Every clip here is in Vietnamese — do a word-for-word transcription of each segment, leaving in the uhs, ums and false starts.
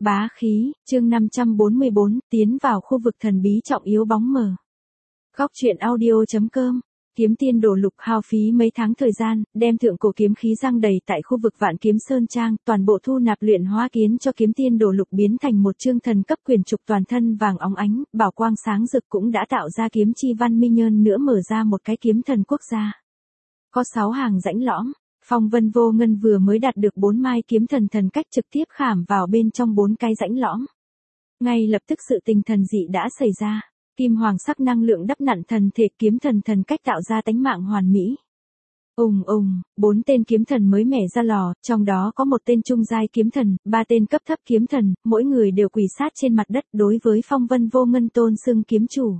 Bá khí, chương năm trăm bốn mươi bốn, tiến vào khu vực thần bí trọng yếu bóng mờ. Góc truyện audio.com. Kiếm tiên đổ lục hao phí mấy tháng thời gian, đem thượng cổ kiếm khí giăng đầy tại khu vực Vạn Kiếm Sơn Trang, toàn bộ thu nạp luyện hóa kiến cho kiếm tiên đổ lục biến thành một chương thần cấp quyền trục toàn thân vàng óng ánh, bảo quang sáng rực cũng đã tạo ra kiếm chi văn minh nhơn nữa mở ra một cái kiếm thần quốc gia. Có sáu hàng rãnh lõm. Phong Vân Vô Ngân vừa mới đạt được bốn mai kiếm thần thần cách trực tiếp khảm vào bên trong bốn cái rãnh lõm. Ngay lập tức sự tình thần dị đã xảy ra. Kim hoàng sắc năng lượng đắp nặn thần thể kiếm thần thần cách tạo ra tánh mạng hoàn mỹ. Ùng ùng, bốn tên kiếm thần mới mẻ ra lò, trong đó có một tên trung giai kiếm thần, ba tên cấp thấp kiếm thần, mỗi người đều quỳ sát trên mặt đất đối với Phong Vân Vô Ngân tôn xưng kiếm chủ.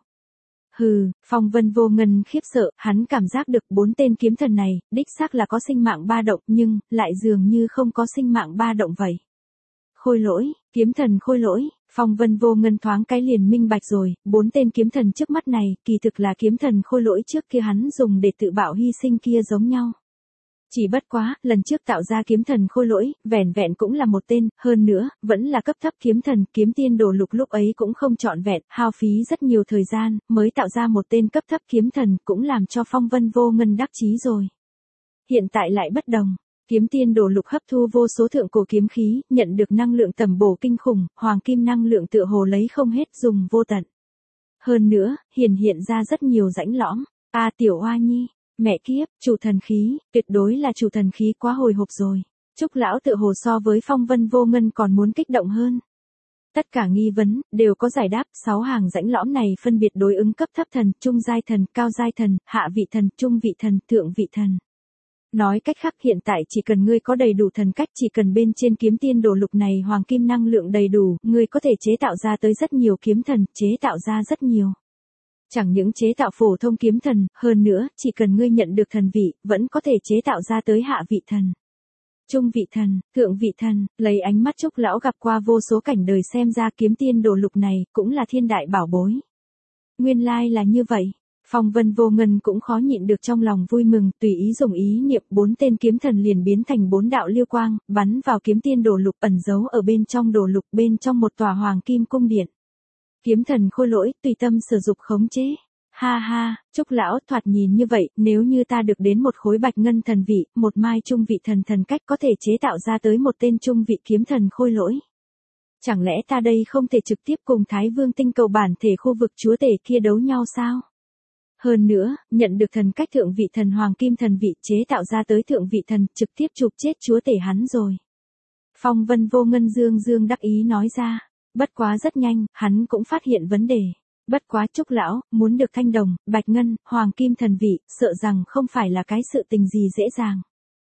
Hừ, Phong Vân Vô Ngân khiếp sợ, hắn cảm giác được bốn tên kiếm thần này, đích xác là có sinh mạng ba động nhưng, lại dường như không có sinh mạng ba động vậy. Khôi lỗi, kiếm thần khôi lỗi, Phong Vân Vô Ngân thoáng cái liền minh bạch rồi, bốn tên kiếm thần trước mắt này, kỳ thực là kiếm thần khôi lỗi trước kia hắn dùng để tự bạo hy sinh kia giống nhau. Chỉ bất quá, lần trước tạo ra kiếm thần khôi lỗi, vẻn vẹn cũng là một tên, hơn nữa, vẫn là cấp thấp kiếm thần, kiếm tiên đổ lục lúc ấy cũng không trọn vẹn, hao phí rất nhiều thời gian, mới tạo ra một tên cấp thấp kiếm thần, cũng làm cho Phong Vân Vô Ngân đắc chí rồi. Hiện tại lại bất đồng. Kiếm tiên đổ lục hấp thu vô số thượng cổ kiếm khí, nhận được năng lượng tầm bổ kinh khủng, hoàng kim năng lượng tựa hồ lấy không hết dùng vô tận. Hơn nữa, hiển hiện ra rất nhiều rãnh lõm. A tiểu Hoa Nhi, mẹ kiếp, chủ thần khí, tuyệt đối là chủ thần khí quá hồi hộp rồi. Trúc lão tựa hồ so với Phong Vân Vô Ngân còn muốn kích động hơn. Tất cả nghi vấn, đều có giải đáp, sáu hàng rãnh lõm này phân biệt đối ứng cấp thấp thần, trung giai thần, cao giai thần, hạ vị thần, trung vị thần, thượng vị thần. Nói cách khác hiện tại chỉ cần ngươi có đầy đủ thần cách, chỉ cần bên trên kiếm tiên đổ lục này hoàng kim năng lượng đầy đủ, ngươi có thể chế tạo ra tới rất nhiều kiếm thần, chế tạo ra rất nhiều. Chẳng những chế tạo phổ thông kiếm thần, hơn nữa, chỉ cần ngươi nhận được thần vị, vẫn có thể chế tạo ra tới hạ vị thần. Trung vị thần, thượng vị thần, lấy ánh mắt Trúc lão gặp qua vô số cảnh đời xem ra kiếm tiên đổ lục này, cũng là thiên đại bảo bối. Nguyên lai là như vậy. Phong Vân Vô Ngân cũng khó nhịn được trong lòng vui mừng, tùy ý dùng ý niệm bốn tên kiếm thần liền biến thành bốn đạo lưu quang, bắn vào kiếm tiên đổ lục ẩn giấu ở bên trong đổ lục bên trong một tòa hoàng kim cung điện. Kiếm thần khôi lỗi, tùy tâm sử dụng khống chế. Ha ha, Trúc lão thoạt nhìn như vậy, nếu như ta được đến một khối bạch ngân thần vị, một mai trung vị thần thần cách có thể chế tạo ra tới một tên trung vị kiếm thần khôi lỗi. Chẳng lẽ ta đây không thể trực tiếp cùng Thái Vương tinh cầu bản thể khu vực chúa tể kia đấu nhau sao? Hơn nữa, nhận được thần cách thượng vị thần hoàng kim thần vị chế tạo ra tới thượng vị thần trực tiếp chụp chết chúa tể hắn rồi. Phong Vân Vô Ngân dương dương đắc ý nói ra, bất quá rất nhanh, hắn cũng phát hiện vấn đề. Bất quá Trúc lão, muốn được thanh đồng, bạch ngân, hoàng kim thần vị, sợ rằng không phải là cái sự tình gì dễ dàng.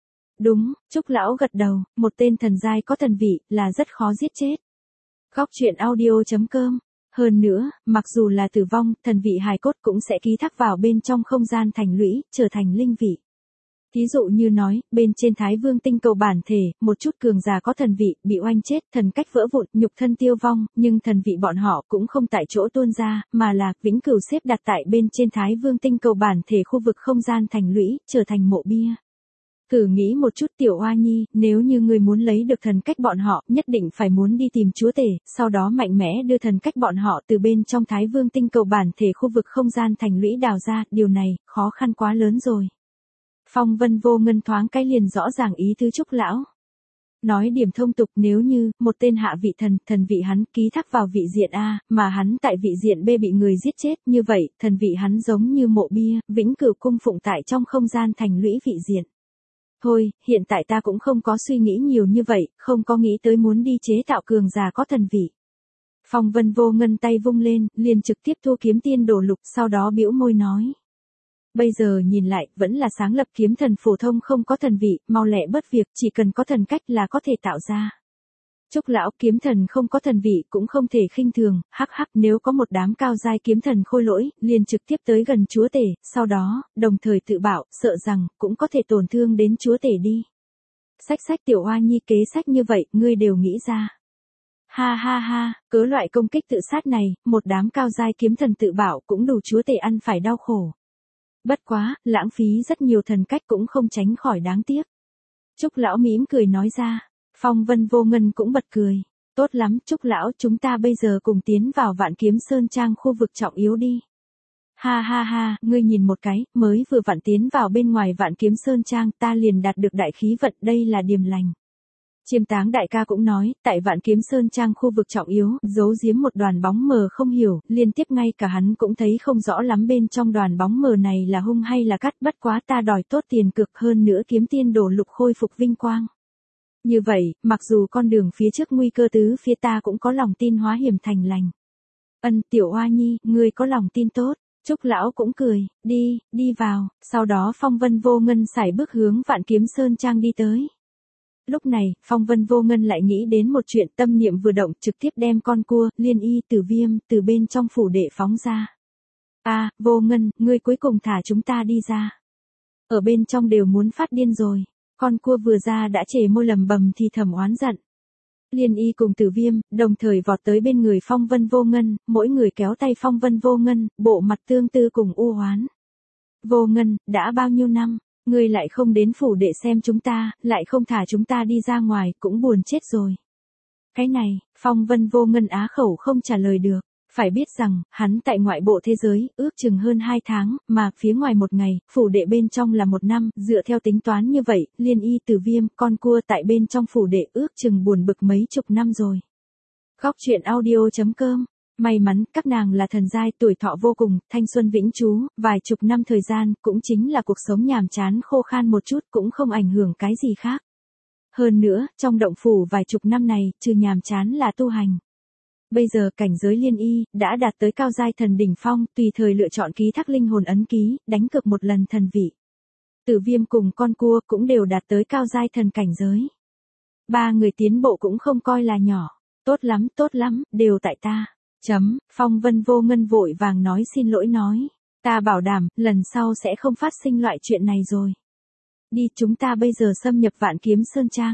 Đúng, Trúc lão gật đầu, một tên thần giai có thần vị, là rất khó giết chết. Góc truyện audio.com. Hơn nữa, mặc dù là tử vong, thần vị hài cốt cũng sẽ ký thác vào bên trong không gian thành lũy, trở thành linh vị. Thí dụ như nói, bên trên Thái Vương tinh cầu bản thể, một chút cường giả có thần vị, bị oanh chết, thần cách vỡ vụn, nhục thân tiêu vong, nhưng thần vị bọn họ cũng không tại chỗ tuôn ra, mà là vĩnh cửu xếp đặt tại bên trên Thái Vương tinh cầu bản thể khu vực không gian thành lũy, trở thành mộ bia. Thử nghĩ một chút tiểu Hoa Nhi, nếu như ngươi muốn lấy được thần cách bọn họ, nhất định phải muốn đi tìm chúa tể, sau đó mạnh mẽ đưa thần cách bọn họ từ bên trong Thái Vương tinh cầu bản thể khu vực không gian thành lũy đào ra, điều này, khó khăn quá lớn rồi. Phong Vân Vô Ngân thoáng cái liền rõ ràng ý tứ Trúc lão. Nói điểm thông tục, nếu như, một tên hạ vị thần, thần vị hắn ký thác vào vị diện A, mà hắn tại vị diện B bị người giết chết, như vậy, thần vị hắn giống như mộ bia, vĩnh cửu cung phụng tại trong không gian thành lũy vị diện. Thôi, hiện tại ta cũng không có suy nghĩ nhiều như vậy, không có nghĩ tới muốn đi chế tạo cường giả có thần vị. Phong Vân Vô Ngân tay vung lên, liền trực tiếp thu kiếm tiên đổ lục, sau đó bĩu môi nói. Bây giờ nhìn lại, vẫn là sáng lập kiếm thần phổ thông không có thần vị, mau lẹ bớt việc, chỉ cần có thần cách là có thể tạo ra. Trúc lão, kiếm thần không có thần vị cũng không thể khinh thường, hắc hắc, nếu có một đám cao giai kiếm thần khôi lỗi, liền trực tiếp tới gần chúa tể, sau đó, đồng thời tự bảo, sợ rằng, cũng có thể tổn thương đến chúa tể đi. Sách sách tiểu Hoa Nhi kế sách như vậy, ngươi đều nghĩ ra. Ha ha ha, cớ loại công kích tự sát này, một đám cao giai kiếm thần tự bảo cũng đủ chúa tể ăn phải đau khổ. Bất quá, lãng phí rất nhiều thần cách cũng không tránh khỏi đáng tiếc. Trúc lão mỉm cười nói ra. Phong Vân Vô Ngân cũng bật cười. Tốt lắm, Trúc lão, chúng ta bây giờ cùng tiến vào Vạn Kiếm Sơn Trang khu vực trọng yếu đi. Ha ha ha, ngươi nhìn một cái, mới vừa vặn tiến vào bên ngoài Vạn Kiếm Sơn Trang, ta liền đạt được đại khí vận, đây là điềm lành. Chiêm Táng đại ca cũng nói, tại Vạn Kiếm Sơn Trang khu vực trọng yếu, giấu giếm một đoàn bóng mờ không hiểu, liên tiếp ngay cả hắn cũng thấy không rõ lắm bên trong đoàn bóng mờ này là hung hay là cắt, bất quá ta đòi tốt tiền cực hơn nữa kiếm tiên đổ lục khôi phục vinh quang. Như vậy, mặc dù con đường phía trước nguy cơ tứ phía ta cũng có lòng tin hóa hiểm thành lành. Ân, Tiểu Oa Nhi, ngươi có lòng tin tốt. Trúc lão cũng cười, đi, đi vào, sau đó Phong Vân Vô Ngân sải bước hướng Vạn Kiếm Sơn Trang đi tới. Lúc này, Phong Vân Vô Ngân lại nghĩ đến một chuyện, tâm niệm vừa động, trực tiếp đem con cua, Liên Y, Tử Viêm, từ bên trong phủ đệ phóng ra. A, Vô Ngân, ngươi cuối cùng thả chúng ta đi ra. Ở bên trong đều muốn phát điên rồi, con cua vừa ra đã chề môi lầm bầm thì thầm oán giận. Liên Y cùng Tử Viêm, đồng thời vọt tới bên người Phong Vân Vô Ngân, mỗi người kéo tay Phong Vân Vô Ngân, bộ mặt tương tư cùng u oán. Vô Ngân, đã bao nhiêu năm, ngươi lại không đến phủ để xem chúng ta, lại không thả chúng ta đi ra ngoài, cũng buồn chết rồi. Cái này, Phong Vân Vô Ngân á khẩu không trả lời được. Phải biết rằng, hắn tại ngoại bộ thế giới, ước chừng hơn hai tháng, mà phía ngoài một ngày, phủ đệ bên trong là một năm, dựa theo tính toán như vậy, Liên Y, Tử Viêm, con cua tại bên trong phủ đệ ước chừng buồn bực mấy chục năm rồi. Góc truyện audio chấm com. May mắn, các nàng là thần giai, tuổi thọ vô cùng, thanh xuân vĩnh trú, vài chục năm thời gian, cũng chính là cuộc sống nhàm chán khô khan một chút, cũng không ảnh hưởng cái gì khác. Hơn nữa, trong động phủ vài chục năm này, trừ nhàm chán là tu hành. Bây giờ cảnh giới Liên Y đã đạt tới cao giai thần đỉnh phong, tùy thời lựa chọn ký thác linh hồn ấn ký, đánh cược một lần thần vị. Tử Viêm cùng con cua cũng đều đạt tới cao giai thần cảnh giới. Ba người tiến bộ cũng không coi là nhỏ. Tốt lắm, tốt lắm, đều tại ta. Chấm, Phong Vân Vô Ngân vội vàng nói xin lỗi nói. Ta bảo đảm, lần sau sẽ không phát sinh loại chuyện này rồi. Đi, chúng ta bây giờ xâm nhập Vạn Kiếm Sơn Trang.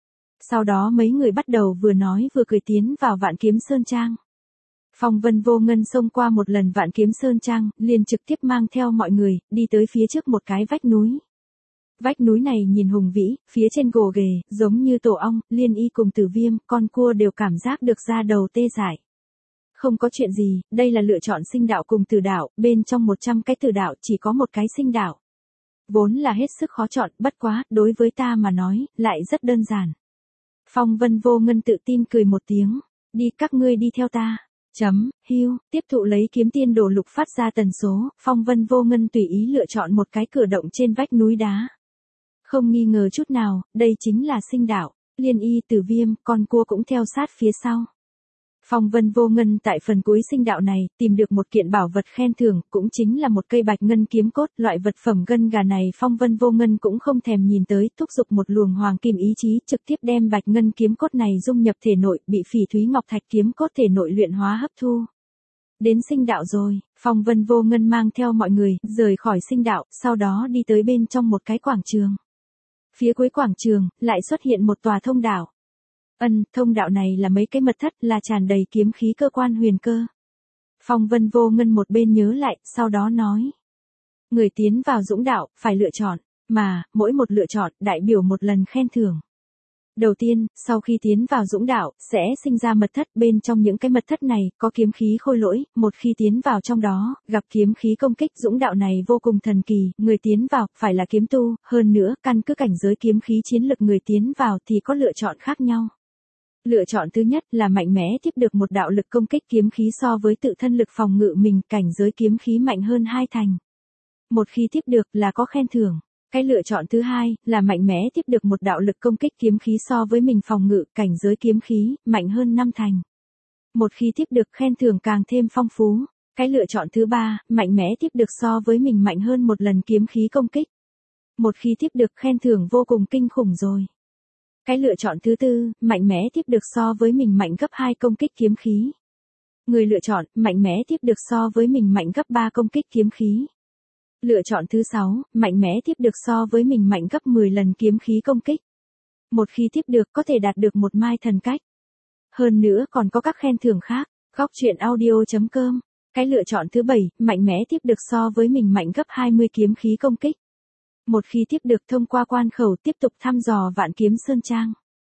Sau đó mấy người bắt đầu vừa nói vừa cười tiến vào Vạn Kiếm Sơn Trang. Phong Vân Vô Ngân xông qua một lần Vạn Kiếm Sơn Trang, liền trực tiếp mang theo mọi người, đi tới phía trước một cái vách núi. Vách núi này nhìn hùng vĩ, phía trên gồ ghề, giống như tổ ong, Liên Y cùng Tử Viêm, con cua đều cảm giác được da đầu tê dại. Không có chuyện gì, đây là lựa chọn sinh đạo cùng tử đạo, bên trong một trăm cái tử đạo chỉ có một cái sinh đạo. Vốn là hết sức khó chọn, bất quá, đối với ta mà nói, lại rất đơn giản. Phong Vân Vô Ngân tự tin cười một tiếng, đi các ngươi đi theo ta. Chấm, hưu, tiếp thụ lấy kiếm tiên đổ lục phát ra tần số, Phong Vân Vô Ngân tùy ý lựa chọn một cái cửa động trên vách núi đá. Không nghi ngờ chút nào, đây chính là sinh đạo, Liên Y, Tử Viêm, con cua cũng theo sát phía sau. Phong Vân Vô Ngân tại phần cuối sinh đạo này, tìm được một kiện bảo vật khen thưởng, cũng chính là một cây bạch ngân kiếm cốt, loại vật phẩm gân gà này Phong Vân Vô Ngân cũng không thèm nhìn tới, thúc giục một luồng hoàng kim ý chí, trực tiếp đem bạch ngân kiếm cốt này dung nhập thể nội, bị Phỉ Thúy Ngọc Thạch kiếm cốt thể nội luyện hóa hấp thu. Đến sinh đạo rồi, Phong Vân Vô Ngân mang theo mọi người, rời khỏi sinh đạo, sau đó đi tới bên trong một cái quảng trường. Phía cuối quảng trường, lại xuất hiện một tòa thông đạo. Ân, thông đạo này là mấy cái mật thất, là tràn đầy kiếm khí cơ quan huyền cơ. Phong Vân Vô Ngân một bên nhớ lại, sau đó nói. Người tiến vào dũng đạo, phải lựa chọn, mà, mỗi một lựa chọn, đại biểu một lần khen thưởng. Đầu tiên, sau khi tiến vào dũng đạo, sẽ sinh ra mật thất, bên trong những cái mật thất này, có kiếm khí khôi lỗi, một khi tiến vào trong đó, gặp kiếm khí công kích dũng đạo này vô cùng thần kỳ, người tiến vào, phải là kiếm tu, hơn nữa, căn cứ cảnh giới kiếm khí chiến lực người tiến vào thì có lựa chọn khác nhau. Lựa chọn thứ nhất là mạnh mẽ tiếp được một đạo lực công kích kiếm khí so với tự thân lực phòng ngự mình, cảnh giới kiếm khí mạnh hơn hai thành. Một khi tiếp được là có khen thưởng. Cái lựa chọn thứ hai là mạnh mẽ tiếp được một đạo lực công kích kiếm khí so với mình phòng ngự, cảnh giới kiếm khí mạnh hơn năm thành. Một khi tiếp được khen thưởng càng thêm phong phú. Cái lựa chọn thứ ba, mạnh mẽ tiếp được so với mình mạnh hơn một lần kiếm khí công kích. Một khi tiếp được khen thưởng vô cùng kinh khủng rồi. Cái lựa chọn thứ tư, mạnh mẽ tiếp được so với mình mạnh gấp hai công kích kiếm khí. Người lựa chọn, mạnh mẽ tiếp được so với mình mạnh gấp ba công kích kiếm khí. Lựa chọn thứ sáu, mạnh mẽ tiếp được so với mình mạnh gấp mười lần kiếm khí công kích. Một khi tiếp được có thể đạt được một mai thần cách. Hơn nữa còn có các khen thưởng khác. Góc truyện audio chấm com. Cái lựa chọn thứ bảy, mạnh mẽ tiếp được so với mình mạnh gấp hai mươi kiếm khí công kích. Một khi tiếp được thông qua quan khẩu tiếp tục thăm dò Vạn Kiếm Sơn Trang.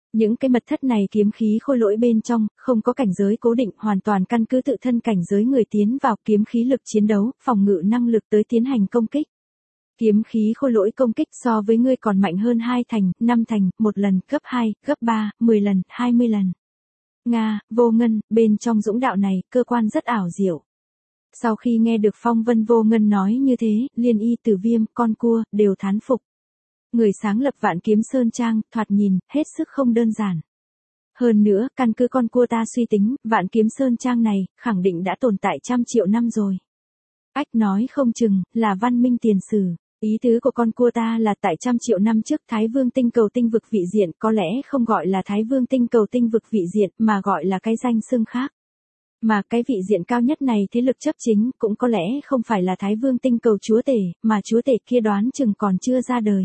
Những cái mật thất này kiếm khí khôi lỗi bên trong, không có cảnh giới cố định, hoàn toàn căn cứ tự thân cảnh giới người tiến vào kiếm khí lực chiến đấu, phòng ngự năng lực tới tiến hành công kích. Kiếm khí khôi lỗi công kích so với ngươi còn mạnh hơn hai thành, năm thành, một lần, gấp hai, gấp ba, mười lần, hai mươi lần. Nga, Vô Ngân, bên trong dũng đạo này, cơ quan rất ảo diệu. Sau khi nghe được Phong Vân Vô Ngân nói như thế, Liên Y Tử Viêm, con cua, đều thán phục. Người sáng lập Vạn Kiếm Sơn Trang, thoạt nhìn, hết sức không đơn giản. Hơn nữa, căn cứ con cua ta suy tính, Vạn Kiếm Sơn Trang này, khẳng định đã tồn tại trăm triệu năm rồi. Ách nói không chừng, là văn minh tiền sử. Ý tứ của con cua ta là tại trăm triệu năm trước Thái Vương tinh cầu tinh vực vị diện, có lẽ không gọi là Thái Vương tinh cầu tinh vực vị diện, mà gọi là cái danh xưng khác. Mà cái vị diện cao nhất này thế lực chấp chính, cũng có lẽ không phải là Thái Vương tinh cầu chúa tể, mà chúa tể kia đoán chừng còn chưa ra đời.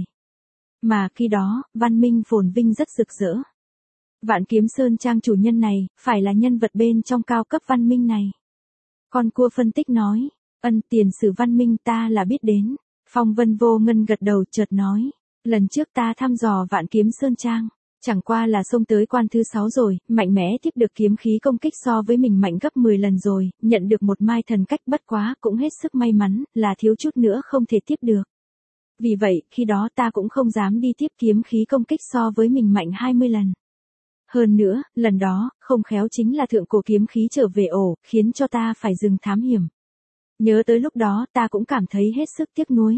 Mà khi đó, văn minh phồn vinh rất rực rỡ. Vạn Kiếm Sơn Trang chủ nhân này, phải là nhân vật bên trong cao cấp văn minh này. Con cua phân tích nói, ân tiền sử văn minh ta là biết đến. Phong Vân Vô Ngân gật đầu chợt nói, lần trước ta thăm dò Vạn Kiếm Sơn Trang, chẳng qua là xông tới quan thứ sáu rồi, mạnh mẽ tiếp được kiếm khí công kích so với mình mạnh gấp mười lần rồi, nhận được một mai thần cách bất quá cũng hết sức may mắn, là thiếu chút nữa không thể tiếp được. Vì vậy, khi đó ta cũng không dám đi tiếp kiếm khí công kích so với mình mạnh hai mươi lần. Hơn nữa, lần đó, không khéo chính là thượng cổ kiếm khí trở về ổ, khiến cho ta phải dừng thám hiểm. Nhớ tới lúc đó ta cũng cảm thấy hết sức tiếc nuối.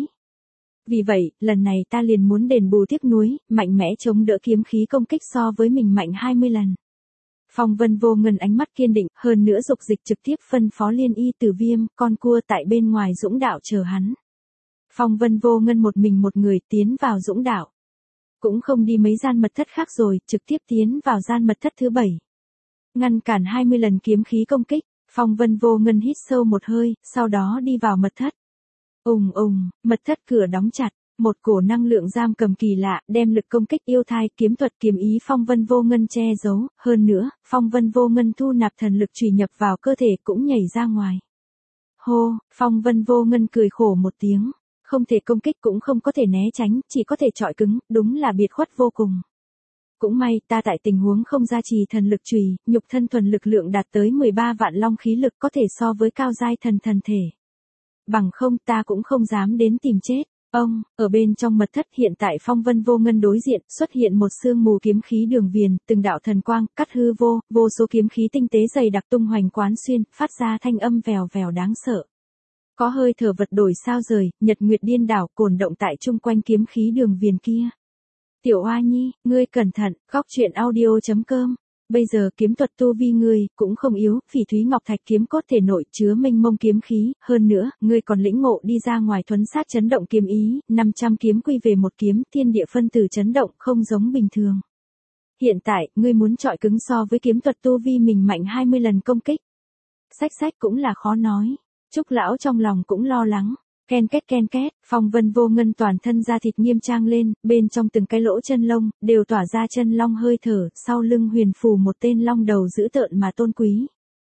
Vì vậy, lần này ta liền muốn đền bù tiếc nuối, mạnh mẽ chống đỡ kiếm khí công kích so với mình mạnh hai mươi lần. Phong Vân Vô Ngân ánh mắt kiên định, hơn nữa dục dịch trực tiếp phân phó Liên Y Tử Viêm, con cua tại bên ngoài dũng đạo chờ hắn. Phong Vân Vô Ngân một mình một người tiến vào dũng đạo. Cũng không đi mấy gian mật thất khác rồi, trực tiếp tiến vào gian mật thất thứ bảy. Ngăn cản hai mươi lần kiếm khí công kích. Phong Vân Vô Ngân hít sâu một hơi, sau đó đi vào mật thất. Ùng ùng, mật thất cửa đóng chặt, một cổ năng lượng giam cầm kỳ lạ, đem lực công kích yêu thai, kiếm thuật kiếm ý Phong Vân Vô Ngân che giấu, hơn nữa, Phong Vân Vô Ngân thu nạp thần lực trùy nhập vào cơ thể cũng nhảy ra ngoài. Hô, Phong Vân Vô Ngân cười khổ một tiếng, không thể công kích cũng không có thể né tránh, chỉ có thể chọi cứng, đúng là biệt khuất vô cùng. Cũng may ta tại tình huống không gia trì thần lực trùy, nhục thân thuần lực lượng đạt tới mười ba vạn long khí lực có thể so với cao giai thần thần thể. Bằng không ta cũng không dám đến tìm chết. Ông, ở bên trong mật thất hiện tại Phong Vân Vô Ngân đối diện xuất hiện một sương mù kiếm khí đường viền, từng đạo thần quang, cắt hư vô, vô số kiếm khí tinh tế dày đặc tung hoành quán xuyên, phát ra thanh âm vèo vèo đáng sợ. Có hơi thở vật đổi sao rời, nhật nguyệt điên đảo cồn động tại chung quanh kiếm khí đường viền kia. Tiểu Oa Nhi, ngươi cẩn thận, góc truyện audio chấm com. Bây giờ kiếm thuật tu vi ngươi cũng không yếu, Phỉ Thúy Ngọc Thạch kiếm cốt thể nội chứa mênh mông kiếm khí, hơn nữa, ngươi còn lĩnh ngộ đi ra ngoài thuấn sát chấn động kiếm ý, năm trăm kiếm quy về một kiếm, thiên địa phân tử chấn động không giống bình thường. Hiện tại, ngươi muốn chọi cứng so với kiếm thuật tu vi mình mạnh hai mươi lần công kích. Sách sách cũng là khó nói. Trúc lão trong lòng cũng lo lắng. Ken két ken két, Phong Vân Vô Ngân toàn thân da thịt nghiêm trang lên, bên trong từng cái lỗ chân lông, đều tỏa ra chân long hơi thở, sau lưng huyền phù một tên long đầu dữ tợn mà tôn quý.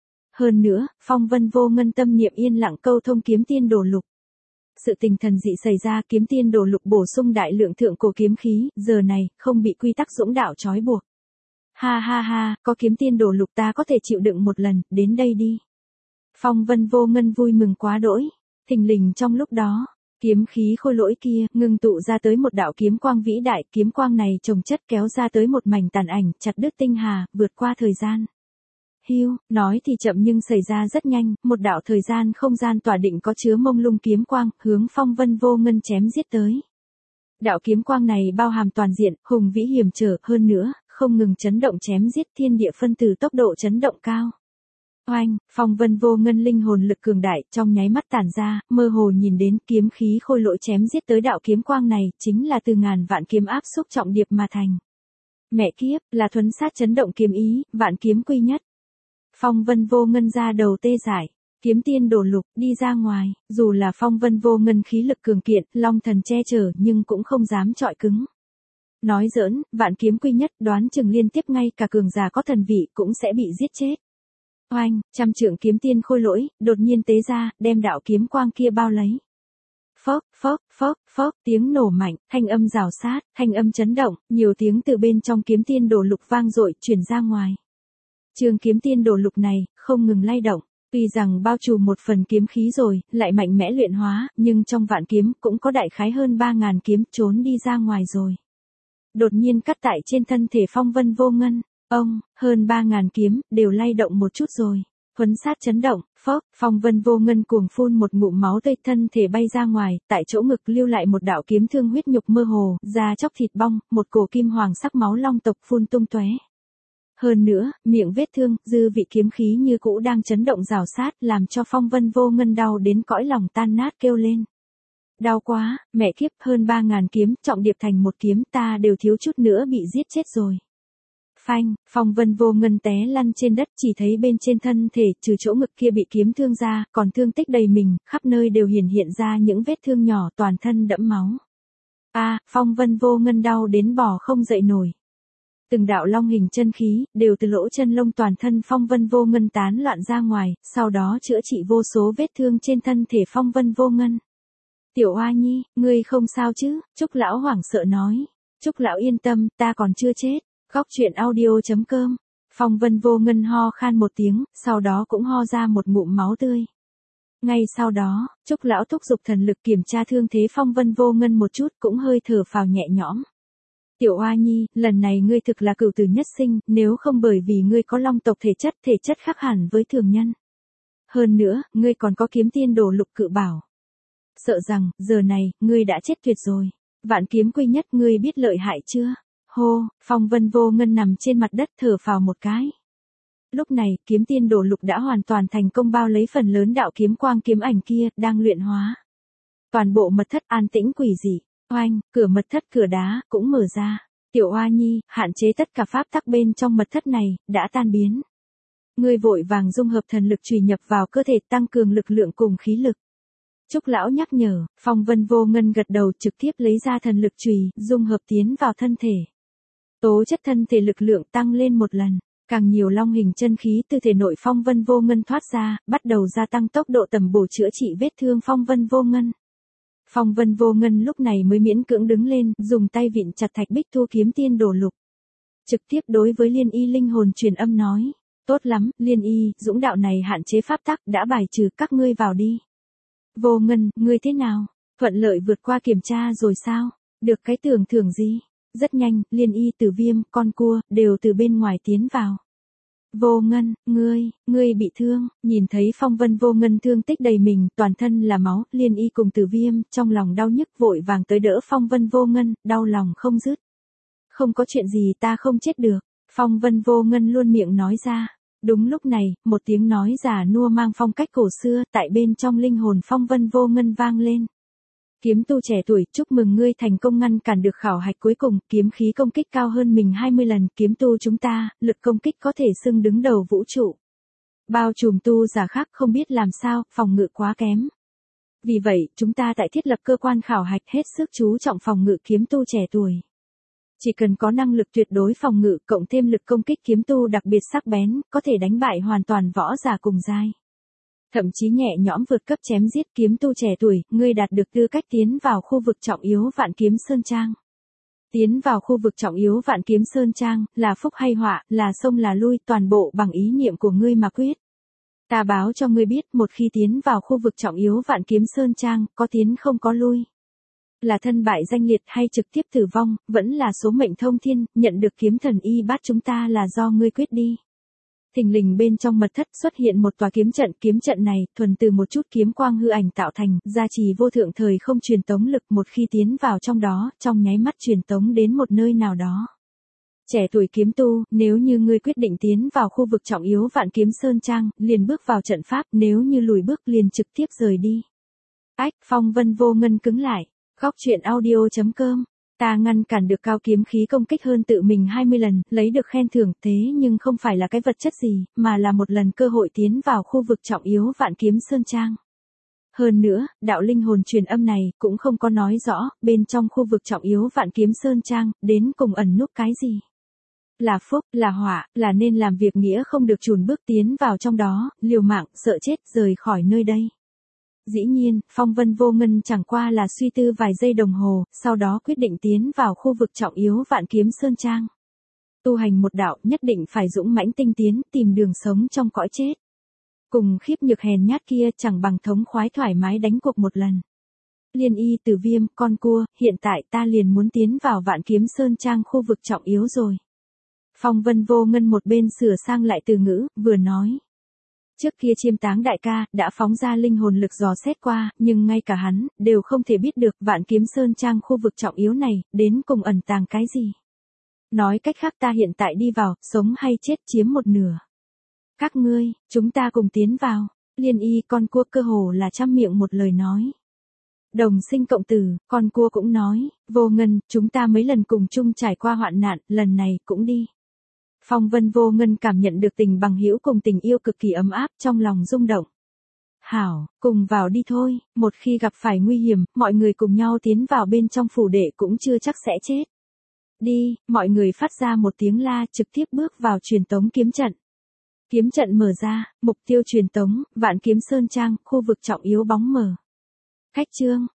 Hơn nữa, Phong Vân Vô Ngân tâm niệm yên lặng câu thông kiếm tiên đồ lục. Sự tình thần dị xảy ra, kiếm tiên đồ lục bổ sung đại lượng thượng cổ kiếm khí, giờ này, không bị quy tắc dũng đạo trói buộc. Ha ha ha, có kiếm tiên đồ lục ta có thể chịu đựng một lần, đến đây đi. Phong Vân Vô Ngân vui mừng quá đỗi. Thình lình trong lúc đó, kiếm khí khôi lỗi kia ngưng tụ ra tới một đạo kiếm quang vĩ đại, kiếm quang này chồng chất kéo ra tới một mảnh tàn ảnh, chặt đứt tinh hà, vượt qua thời gian. Hiu, nói thì chậm nhưng xảy ra rất nhanh, một đạo thời gian không gian tỏa định có chứa mông lung kiếm quang, hướng Phong Vân Vô Ngân chém giết tới. Đạo kiếm quang này bao hàm toàn diện, hùng vĩ hiểm trở, hơn nữa, không ngừng chấn động chém giết thiên địa phân tử tốc độ chấn động cao. Oanh, Phong Vân Vô Ngân linh hồn lực cường đại, trong nháy mắt tản ra, mơ hồ nhìn đến kiếm khí khôi lỗi chém giết tới đạo kiếm quang này, chính là từ ngàn vạn kiếm áp xúc trọng điệp mà thành. Mẹ kiếp, là thuấn sát chấn động kiếm ý, vạn kiếm quy nhất. Phong Vân Vô Ngân ra đầu tê dại, kiếm tiên đổ lục, đi ra ngoài, dù là Phong Vân Vô Ngân khí lực cường kiện, long thần che chở nhưng cũng không dám chọi cứng. Nói giỡn, vạn kiếm quy nhất đoán chừng liên tiếp ngay cả cường giả có thần vị cũng sẽ bị giết chết. Oanh, trăm trượng kiếm tiên khôi lỗi, đột nhiên tế ra, đem đạo kiếm quang kia bao lấy. phốc, phốc, phốc, phốc, tiếng nổ mạnh, thanh âm rào sát, thanh âm chấn động, nhiều tiếng từ bên trong kiếm tiên đồ lục vang dội truyền ra ngoài. Trường kiếm tiên đồ lục này, không ngừng lay động, tuy rằng bao trùm một phần kiếm khí rồi, lại mạnh mẽ luyện hóa, nhưng trong vạn kiếm cũng có đại khái hơn ba ngàn kiếm trốn đi ra ngoài rồi. Đột nhiên cắt tại trên thân thể Phong Vân Vô Ngân, ông, hơn ba ngàn kiếm, đều lay động một chút rồi. Huấn sát chấn động, phốc, Phong Vân Vô Ngân cuồng phun một ngụm máu tươi, thân thể bay ra ngoài, tại chỗ ngực lưu lại một đạo kiếm thương, huyết nhục mơ hồ, da chóc thịt bong, một cổ kim hoàng sắc máu long tộc phun tung tóe. Hơn nữa, miệng vết thương, dư vị kiếm khí như cũ đang chấn động rào sát, làm cho Phong Vân Vô Ngân đau đến cõi lòng tan nát kêu lên. Đau quá, mẹ kiếp, hơn ba ngàn kiếm, trọng điệp thành một kiếm, ta đều thiếu chút nữa bị giết chết rồi. Phanh, Phong Vân Vô Ngân té lăn trên đất, chỉ thấy bên trên thân thể, trừ chỗ ngực kia bị kiếm thương ra, còn thương tích đầy mình, khắp nơi đều hiển hiện ra những vết thương nhỏ, toàn thân đẫm máu. A, à, Phong Vân Vô Ngân đau đến bò không dậy nổi. Từng đạo long hình chân khí, đều từ lỗ chân lông toàn thân Phong Vân Vô Ngân tán loạn ra ngoài, sau đó chữa trị vô số vết thương trên thân thể Phong Vân Vô Ngân. Tiểu Oa Nhi, ngươi không sao chứ? Trúc lão hoảng sợ nói. Trúc lão yên tâm, ta còn chưa chết. Góc truyện audio chấm com. Phong Vân Vô Ngân ho khan một tiếng, sau đó cũng ho ra một ngụm máu tươi. Ngay sau đó, Trúc lão thúc giục thần lực kiểm tra thương thế Phong Vân Vô Ngân một chút, cũng hơi thở phào nhẹ nhõm. Tiểu Oa Nhi, lần này ngươi thực là cửu tử nhất sinh, nếu không bởi vì ngươi có long tộc thể chất, thể chất khác hẳn với thường nhân. Hơn nữa, ngươi còn có kiếm tiên đồ lục cự bảo. Sợ rằng, giờ này, ngươi đã chết tuyệt rồi. Vạn kiếm quy nhất, ngươi biết lợi hại chưa? Hô, Phong Vân Vô Ngân nằm trên mặt đất thở phào một cái. Lúc này, kiếm tiên đồ lục đã hoàn toàn thành công bao lấy phần lớn đạo kiếm quang kiếm ảnh kia, đang luyện hóa. Toàn bộ mật thất an tĩnh quỷ dị. Oanh, cửa mật thất cửa đá, cũng mở ra. Tiểu Oa Nhi, hạn chế tất cả pháp tắc bên trong mật thất này, đã tan biến. Ngươi vội vàng dung hợp thần lực chùy nhập vào cơ thể, tăng cường lực lượng cùng khí lực. Trúc lão nhắc nhở, Phong Vân Vô Ngân gật đầu, trực tiếp lấy ra thần lực chùy, dung hợp tiến vào thân thể. Tố chất thân thể lực lượng tăng lên một lần, càng nhiều long hình chân khí từ thể nội Phong Vân Vô Ngân thoát ra, bắt đầu gia tăng tốc độ tầm bổ chữa trị vết thương Phong Vân Vô Ngân. Phong Vân Vô Ngân lúc này mới miễn cưỡng đứng lên, dùng tay vịn chặt thạch bích thu kiếm tiên đồ lục. Trực tiếp đối với Liên Y linh hồn truyền âm nói, tốt lắm, Liên Y, dũng đạo này hạn chế pháp tắc, đã bài trừ, các ngươi vào đi. Vô Ngân, ngươi thế nào? Thuận lợi vượt qua kiểm tra rồi sao? Được cái tưởng thưởng gì? Rất nhanh, Liên Y, Tử Viêm, con cua, đều từ bên ngoài tiến vào. Vô Ngân, ngươi, ngươi bị thương, nhìn thấy Phong Vân Vô Ngân thương tích đầy mình, toàn thân là máu, Liên Y cùng Tử Viêm, trong lòng đau nhức vội vàng tới đỡ Phong Vân Vô Ngân, đau lòng không dứt. Không có chuyện gì, ta không chết được, Phong Vân Vô Ngân luôn miệng nói ra. Đúng lúc này, một tiếng nói già nua mang phong cách cổ xưa, tại bên trong linh hồn Phong Vân Vô Ngân vang lên. Kiếm tu trẻ tuổi, chúc mừng ngươi thành công ngăn cản được khảo hạch cuối cùng, kiếm khí công kích cao hơn mình hai mươi lần, kiếm tu chúng ta, lực công kích có thể xưng đứng đầu vũ trụ. Bao trùm tu giả khác không biết làm sao, phòng ngự quá kém. Vì vậy, chúng ta tại thiết lập cơ quan khảo hạch hết sức chú trọng phòng ngự kiếm tu trẻ tuổi. Chỉ cần có năng lực tuyệt đối phòng ngự, cộng thêm lực công kích kiếm tu đặc biệt sắc bén, có thể đánh bại hoàn toàn võ giả cùng giai. Thậm chí nhẹ nhõm vượt cấp chém giết kiếm tu trẻ tuổi, ngươi đạt được tư cách tiến vào khu vực trọng yếu Vạn Kiếm Sơn Trang. Tiến vào khu vực trọng yếu Vạn Kiếm Sơn Trang, là phúc hay họa, là xông là lui, toàn bộ bằng ý niệm của ngươi mà quyết. Ta báo cho ngươi biết, một khi tiến vào khu vực trọng yếu Vạn Kiếm Sơn Trang, có tiến không có lui. Là thân bại danh liệt hay trực tiếp tử vong, vẫn là số mệnh thông thiên, nhận được kiếm thần y bát chúng ta là do ngươi quyết đi. Thình lình bên trong mật thất xuất hiện một tòa kiếm trận, kiếm trận này thuần từ một chút kiếm quang hư ảnh tạo thành, gia trì vô thượng thời không truyền tống lực, một khi tiến vào trong đó, trong nháy mắt truyền tống đến một nơi nào đó. Trẻ tuổi kiếm tu, nếu như ngươi quyết định tiến vào khu vực trọng yếu Vạn Kiếm Sơn Trang, liền bước vào trận pháp, nếu như lùi bước liền trực tiếp rời đi. Ách, Phong Vân Vô Ngân cứng lại. Góc truyện audio chấm com. Ta ngăn cản được cao kiếm khí công kích hơn tự mình hai mươi lần, lấy được khen thưởng, thế nhưng không phải là cái vật chất gì, mà là một lần cơ hội tiến vào khu vực trọng yếu Vạn Kiếm Sơn Trang. Hơn nữa, đạo linh hồn truyền âm này cũng không có nói rõ, bên trong khu vực trọng yếu Vạn Kiếm Sơn Trang, đến cùng ẩn núp cái gì. Là phúc, là họa, là nên làm việc nghĩa không được chùn bước tiến vào trong đó, liều mạng, sợ chết, rời khỏi nơi đây. Dĩ nhiên, Phong Vân Vô Ngân chẳng qua là suy tư vài giây đồng hồ, sau đó quyết định tiến vào khu vực trọng yếu Vạn Kiếm Sơn Trang. Tu hành một đạo nhất định phải dũng mãnh tinh tiến, tìm đường sống trong cõi chết. Cùng khiếp nhược hèn nhát kia chẳng bằng thống khoái thoải mái đánh cuộc một lần. Liên Y Tử Viêm, con cua, hiện tại ta liền muốn tiến vào Vạn Kiếm Sơn Trang khu vực trọng yếu rồi. Phong Vân Vô Ngân một bên sửa sang lại từ ngữ, vừa nói. Trước kia Chiêm Táng đại ca, đã phóng ra linh hồn lực dò xét qua, nhưng ngay cả hắn, đều không thể biết được Vạn Kiếm Sơn Trang khu vực trọng yếu này, đến cùng ẩn tàng cái gì. Nói cách khác ta hiện tại đi vào, sống hay chết chiếm một nửa. Các ngươi, chúng ta cùng tiến vào. Liên Y con cua cơ hồ là trăm miệng một lời nói. Đồng sinh cộng tử, con cua cũng nói, Vô Ngân, chúng ta mấy lần cùng chung trải qua hoạn nạn, lần này cũng đi. Phong Vân Vô Ngân cảm nhận được tình bằng hữu cùng tình yêu cực kỳ ấm áp trong lòng rung động. Hảo, cùng vào đi thôi, một khi gặp phải nguy hiểm, mọi người cùng nhau tiến vào bên trong phủ đệ cũng chưa chắc sẽ chết. Đi, mọi người phát ra một tiếng la trực tiếp bước vào truyền tống kiếm trận. Kiếm trận mở ra, mục tiêu truyền tống, Vạn Kiếm Sơn Trang, khu vực trọng yếu bóng mờ. Khách chương,